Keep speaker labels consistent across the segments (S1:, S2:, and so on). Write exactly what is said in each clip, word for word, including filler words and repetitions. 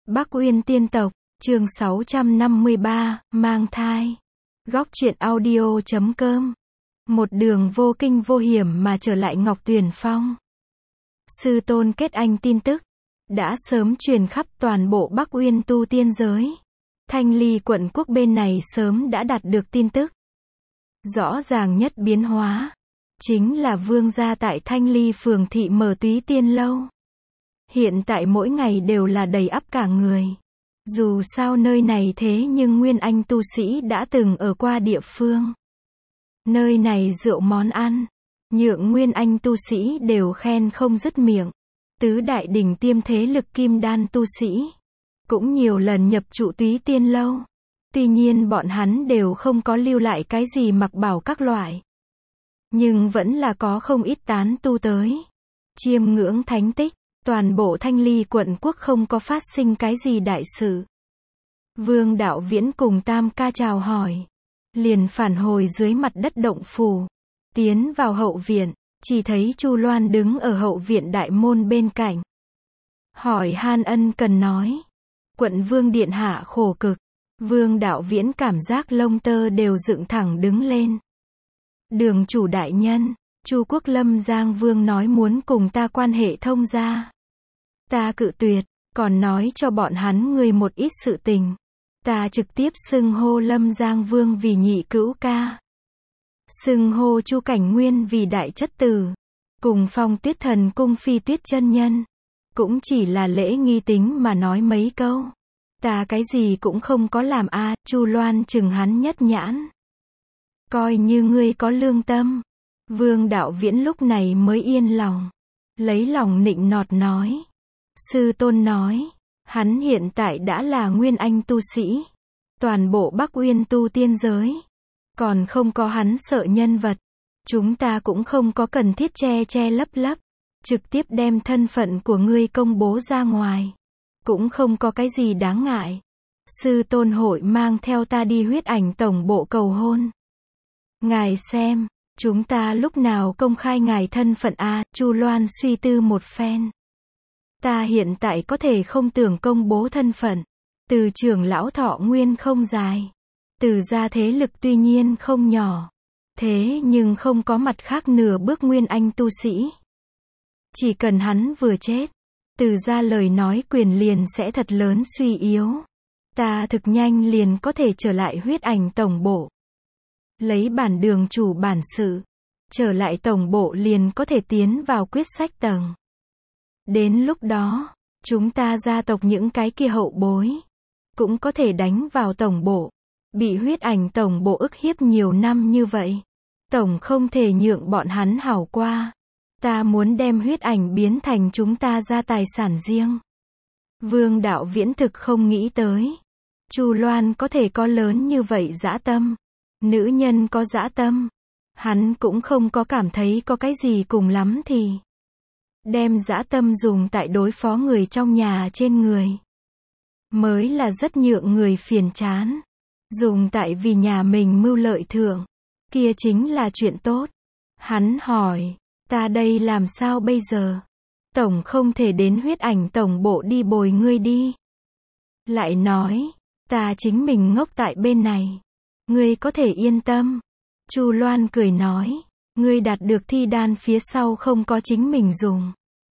S1: Bắc Uyên tiên tộc, chương sáu trăm năm mươi ba, mang thai. Góc truyện audio chấm com. Một đường vô kinh vô hiểm mà trở lại Ngọc Tuyền Phong. Sư tôn kết anh tin tức đã sớm truyền khắp toàn bộ Bắc Uyên tu tiên giới. Thanh Ly quận quốc bên này sớm đã đạt được tin tức. Rõ ràng nhất biến hóa chính là vương gia tại Thanh Ly phường thị mở Túy Tiên lâu. Hiện tại mỗi ngày đều là đầy ắp cả người. Dù sao nơi này thế nhưng nguyên anh tu sĩ đã từng ở qua địa phương. Nơi này rượu món ăn, nhượng nguyên anh tu sĩ đều khen không dứt miệng. Tứ đại đỉnh tiêm thế lực kim đan tu sĩ cũng nhiều lần nhập trụ Túy Tiên lâu. Tuy nhiên bọn hắn đều không có lưu lại cái gì mặc bảo các loại. Nhưng vẫn là có không ít tán tu tới chiêm ngưỡng thánh tích. Toàn bộ Thanh Ly quận quốc không có phát sinh cái gì đại sự. Vương Đạo Viễn cùng Tam Ca chào hỏi, liền phản hồi dưới mặt đất động phủ, tiến vào hậu viện, chỉ thấy Chu Loan đứng ở hậu viện đại môn bên cạnh. Hỏi han ân cần nói, quận vương điện hạ khổ cực. Vương Đạo Viễn cảm giác lông tơ đều dựng thẳng đứng lên. Đường chủ đại nhân, Chu Quốc Lâm Giang Vương nói muốn cùng ta quan hệ thông gia. Ta cự tuyệt, còn nói cho bọn hắn ngươi một ít sự tình. Ta trực tiếp xưng hô Lâm Giang Vương vì nhị cữu ca. Xưng hô Chu Cảnh Nguyên vì đại chất tử. Cùng Phong Tuyết Thần cung Phi Tuyết chân nhân. Cũng chỉ là lễ nghi tính mà nói mấy câu. Ta cái gì cũng không có làm a. À, Chu Loan chừng hắn nhất nhãn. Coi như ngươi có lương tâm. Vương Đạo Viễn lúc này mới yên lòng. Lấy lòng nịnh nọt nói. Sư tôn nói, hắn hiện tại đã là nguyên anh tu sĩ. Toàn bộ Bắc Uyên tu tiên giới. Còn không có hắn sợ nhân vật. Chúng ta cũng không có cần thiết che che lấp lấp. Trực tiếp đem thân phận của ngươi công bố ra ngoài. Cũng không có cái gì đáng ngại. Sư tôn hội mang theo ta đi huyết ảnh tổng bộ cầu hôn. Ngài xem, chúng ta lúc nào công khai ngài thân phận a? À, Chu Loan suy tư một phen. Ta hiện tại có thể không tưởng công bố thân phận. Từ trưởng lão thọ nguyên không dài. Từ gia thế lực tuy nhiên không nhỏ. Thế nhưng không có mặt khác nửa bước nguyên anh tu sĩ. Chỉ cần hắn vừa chết. Từ gia lời nói quyền liền sẽ thật lớn suy yếu. Ta thực nhanh liền có thể trở lại huyết ảnh tổng bộ. Lấy bản đường chủ bản sự. Trở lại tổng bộ liền có thể tiến vào quyết sách tầng. Đến lúc đó, chúng ta gia tộc những cái kia hậu bối, cũng có thể đánh vào tổng bộ. Bị huyết ảnh tổng bộ ức hiếp nhiều năm như vậy. Tổng không thể nhượng bọn hắn hảo qua. Ta muốn đem huyết ảnh biến thành chúng ta gia tài sản riêng. Vương Đạo Viễn thực không nghĩ tới. Chu Loan có thể có lớn như vậy dã tâm. Nữ nhân có dã tâm. Hắn cũng không có cảm thấy có cái gì cùng lắm thì. Đem dã tâm dùng tại đối phó người trong nhà trên người. Mới là rất nhượng người phiền chán. Dùng tại vì nhà mình mưu lợi thượng. Kia chính là chuyện tốt. Hắn hỏi, ta đây làm sao bây giờ? Tổng không thể đến huyết ảnh tổng bộ đi bồi ngươi đi. Lại nói, ta chính mình ngốc tại bên này. Ngươi có thể yên tâm. Chu Loan cười nói, ngươi đạt được thi đan phía sau không có chính mình dùng.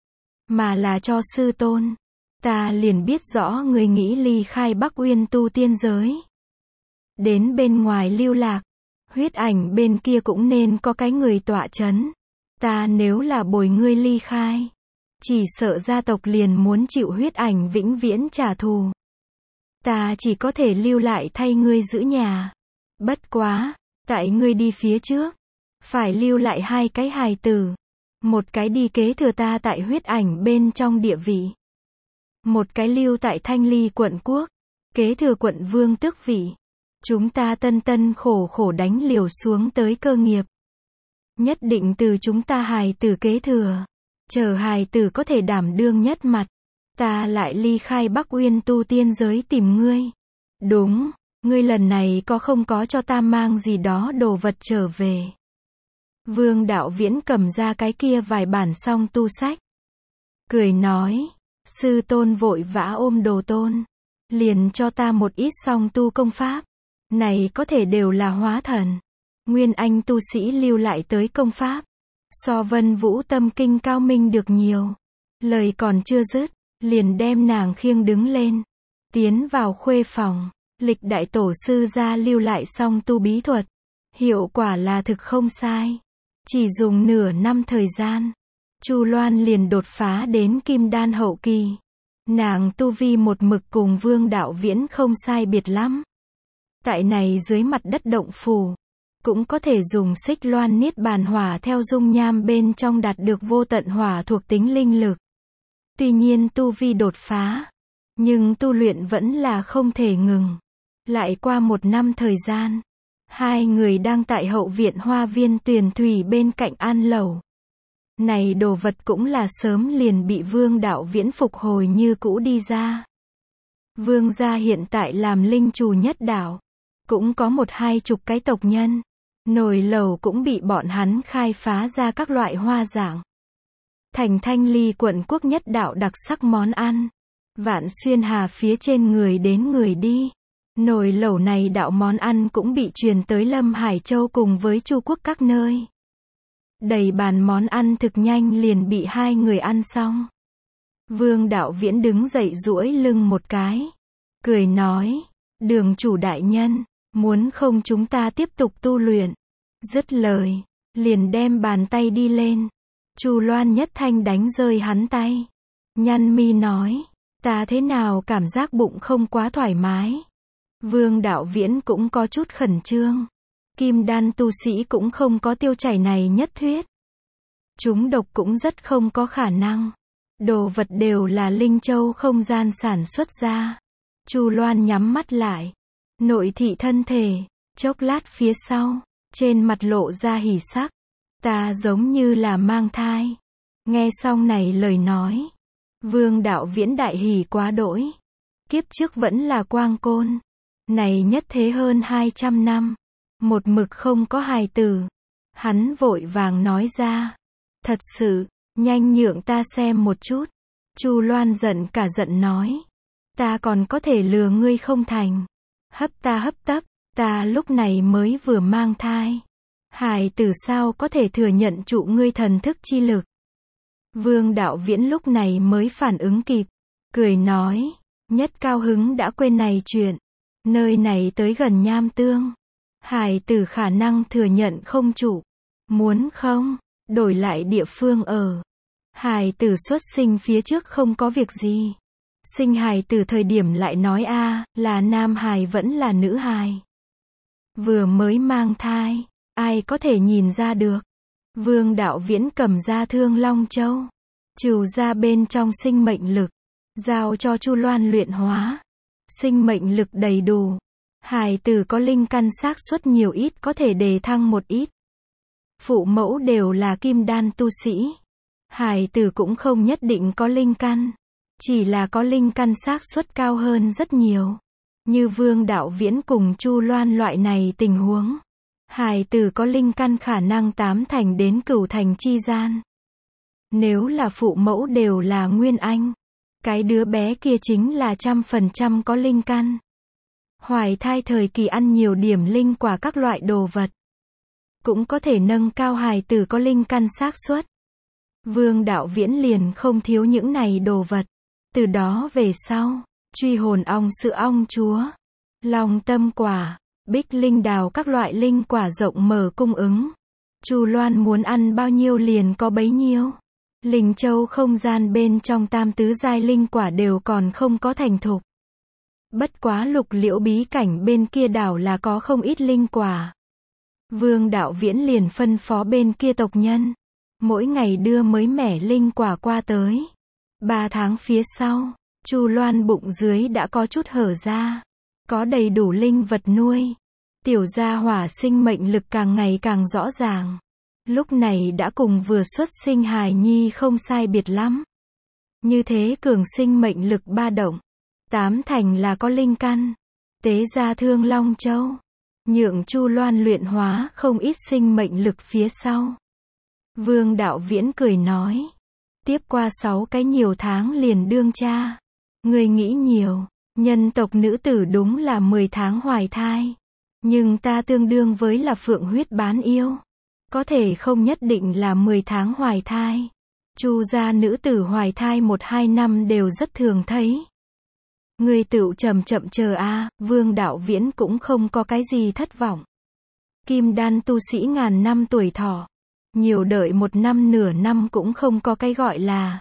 S1: Mà là cho sư tôn. Ta liền biết rõ ngươi nghĩ ly khai Bắc Uyên tu tiên giới. Đến bên ngoài lưu lạc. Huyết ảnh bên kia cũng nên có cái người tọa chấn. Ta nếu là bồi ngươi ly khai. Chỉ sợ gia tộc liền muốn chịu huyết ảnh vĩnh viễn trả thù. Ta chỉ có thể lưu lại thay ngươi giữ nhà. Bất quá, tại ngươi đi phía trước. Phải lưu lại hai cái hài tử. Một cái đi kế thừa ta tại huyết ảnh bên trong địa vị. Một cái lưu tại Thanh Ly quận quốc. Kế thừa quận vương tước vị. Chúng ta tân tân khổ khổ đánh liều xuống tới cơ nghiệp. Nhất định từ chúng ta hài tử kế thừa. Chờ hài tử có thể đảm đương nhất mặt. Ta lại ly khai Bắc Uyên tu tiên giới tìm ngươi. Đúng, ngươi lần này có không có cho ta mang gì đó đồ vật trở về. Vương Đạo Viễn cầm ra cái kia vài bản song tu sách. Cười nói, Sư tôn vội vã ôm Đồ Tôn. Liền cho ta một ít song tu công pháp. Này có thể đều là hóa thần. Nguyên anh tu sĩ lưu lại tới công pháp. So Vân Vũ tâm kinh cao minh được nhiều. Lời còn chưa dứt, liền đem nàng khiêng đứng lên. Tiến vào khuê phòng, lịch đại tổ sư gia lưu lại song tu bí thuật. Hiệu quả là thực không sai. Chỉ dùng nửa năm thời gian, Chu Loan liền đột phá đến kim đan hậu kỳ. Nàng tu vi một mực cùng Vương Đạo Viễn không sai biệt lắm. Tại này dưới mặt đất động phủ, cũng có thể dùng xích loan niết bàn hỏa theo dung nham bên trong đạt được vô tận hỏa thuộc tính linh lực. Tuy nhiên tu vi đột phá, nhưng tu luyện vẫn là không thể ngừng. Lại qua một năm thời gian, hai người đang tại hậu viện hoa viên Tuyền Thủy bên cạnh an lẩu. Này đồ vật cũng là sớm liền bị Vương Đạo Viễn phục hồi như cũ đi ra. Vương gia hiện tại làm linh trù nhất đạo, cũng có một hai chục cái tộc nhân. Nồi lẩu cũng bị bọn hắn khai phá ra các loại hoa dạng. Thành Thanh Ly quận quốc nhất đạo đặc sắc món ăn. Vạn Xuyên Hà phía trên người đến người đi. Nồi lẩu này đạo món ăn cũng bị truyền tới Lâm Hải Châu cùng với Chu quốc các nơi. Đầy bàn món ăn thực nhanh liền bị hai người ăn xong. Vương Đạo Viễn đứng dậy duỗi lưng một cái. Cười nói, đường chủ đại nhân, muốn không chúng ta tiếp tục tu luyện. Dứt lời, liền đem bàn tay đi lên. Chu Loan nhất thanh đánh rơi hắn tay. Nhăn mi nói, ta thế nào cảm giác bụng không quá thoải mái. Vương Đạo Viễn cũng có chút khẩn trương. Kim đan tu sĩ cũng không có tiêu chảy này nhất thuyết. Chúng độc cũng rất không có khả năng. Đồ vật đều là linh châu không gian sản xuất ra. Chu Loan nhắm mắt lại. Nội thị thân thể. Chốc lát phía sau, trên mặt lộ ra hỉ sắc. Ta giống như là mang thai. Nghe xong này lời nói, Vương Đạo Viễn đại hỉ quá đỗi. Kiếp trước vẫn là quang côn. Này nhất thế hơn hai trăm năm. Một mực không có hài tử. Hắn vội vàng nói ra. Thật sự, nhanh nhượng ta xem một chút. Chu Loan giận cả giận nói. Ta còn có thể lừa ngươi không thành. Hấp ta hấp tấp, ta lúc này mới vừa mang thai. Hài tử sao có thể thừa nhận trụ ngươi thần thức chi lực. Vương Đạo Viễn lúc này mới phản ứng kịp. Cười nói, nhất cao hứng đã quên này chuyện. Nơi này tới gần nham tương. Hài tử khả năng thừa nhận không trụ. Muốn không, đổi lại địa phương ở. Hài tử xuất sinh phía trước không có việc gì. Sinh hài tử thời điểm lại nói a là nam hài vẫn là nữ hài. Vừa mới mang thai, ai có thể nhìn ra được. Vương Đạo Viễn cầm ra Thương Long Châu, trừ ra bên trong sinh mệnh lực, giao cho Chu Loan luyện hóa. Sinh mệnh lực đầy đủ, hài tử có linh căn xác suất nhiều ít có thể đề thăng một ít. Phụ mẫu đều là kim đan tu sĩ. Hài tử cũng không nhất định có linh căn, chỉ là có linh căn xác suất cao hơn rất nhiều. Như Vương Đạo Viễn cùng Chu Loan loại này tình huống. Hài tử có linh căn khả năng tám thành đến cửu thành chi gian. Nếu là phụ mẫu đều là nguyên anh, cái đứa bé kia chính là trăm phần trăm có linh căn. Hoài thai thời kỳ ăn nhiều điểm linh quả các loại đồ vật, cũng có thể nâng cao hài tử có linh căn xác suất. Vương Đạo Viễn liền không thiếu những này đồ vật. Từ đó về sau, truy hồn ong sữa ong chúa, long tâm quả, bích linh đào các loại linh quả rộng mở cung ứng. Chu Loan muốn ăn bao nhiêu liền có bấy nhiêu. Linh châu không gian bên trong tam tứ giai linh quả đều còn không có thành thục. Bất quá lục liễu bí cảnh bên kia đảo là có không ít linh quả. Vương Đạo Viễn liền phân phó bên kia tộc nhân, mỗi ngày đưa mới mẻ linh quả qua tới. Ba tháng phía sau, Chu Loan bụng dưới đã có chút hở ra, có đầy đủ linh vật nuôi. Tiểu gia hỏa sinh mệnh lực càng ngày càng rõ ràng. Lúc này đã cùng vừa xuất sinh hài nhi không sai biệt lắm. Như thế cường sinh mệnh lực ba động, tám thành là có linh căn. Tế ra Thương Long Châu, nhượng Chu Loan luyện hóa không ít sinh mệnh lực phía sau. Vương Đạo Viễn cười nói, Tiếp qua sáu cái nhiều tháng liền đương cha. Người nghĩ nhiều, nhân tộc nữ tử đúng là mười tháng hoài thai. Nhưng ta tương đương với là phượng huyết bán yêu. Có thể không nhất định là mười tháng hoài thai. Chu gia nữ tử hoài thai một hai năm đều rất thường thấy. Người tựu chậm chậm chờ a, Vương Đạo Viễn cũng không có cái gì thất vọng. Kim đan tu sĩ ngàn năm tuổi thọ. Nhiều đợi một năm nửa năm cũng không có cái gọi là.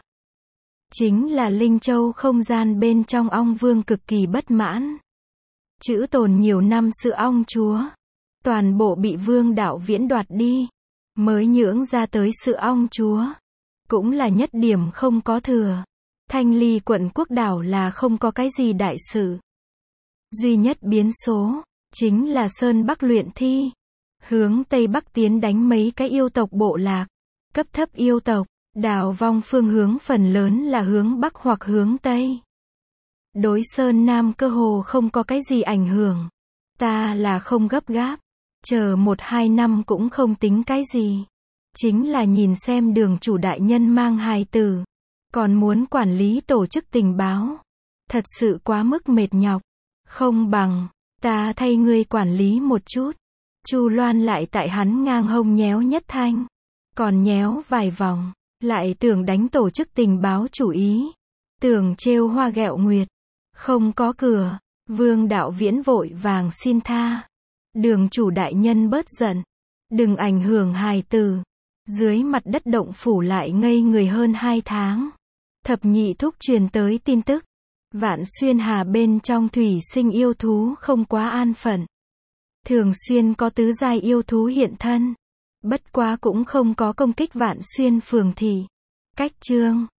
S1: Chính là Linh Châu không gian bên trong ong vương cực kỳ bất mãn. Chữ tồn nhiều năm sự ong chúa. Toàn bộ bị Vương Đạo Viễn đoạt đi. Mới nhưỡng ra tới sự ong chúa. Cũng là nhất điểm không có thừa. Thanh Ly quận quốc đảo là không có cái gì đại sự. Duy nhất biến số, chính là Sơn Bắc luyện thi. Hướng Tây Bắc tiến đánh mấy cái yêu tộc bộ lạc. Cấp thấp yêu tộc, đảo vong phương hướng phần lớn là hướng Bắc hoặc hướng Tây. Đối Sơn Nam cơ hồ không có cái gì ảnh hưởng. Ta là không gấp gáp. Chờ một hai năm cũng không tính cái gì. Chính là nhìn xem đường chủ đại nhân mang hài tử. Còn muốn quản lý tổ chức tình báo. Thật sự quá mức mệt nhọc. Không bằng, ta thay ngươi quản lý một chút. Chu Loan lại tại hắn ngang hông nhéo nhất thanh. Còn nhéo vài vòng. Lại tưởng đánh tổ chức tình báo chủ ý. Tưởng trêu hoa ghẹo nguyệt. Không có cửa. Vương Đạo Viễn vội vàng xin tha. Đường chủ đại nhân bớt giận. Đừng ảnh hưởng hài tử. Dưới mặt đất động phủ lại ngây người hơn hai tháng. Thập nhị thúc truyền tới tin tức. Vạn Xuyên Hà bên trong thủy sinh yêu thú không quá an phận. Thường xuyên có tứ giai yêu thú hiện thân. Bất quá cũng không có công kích Vạn Xuyên phường thị. Cách chương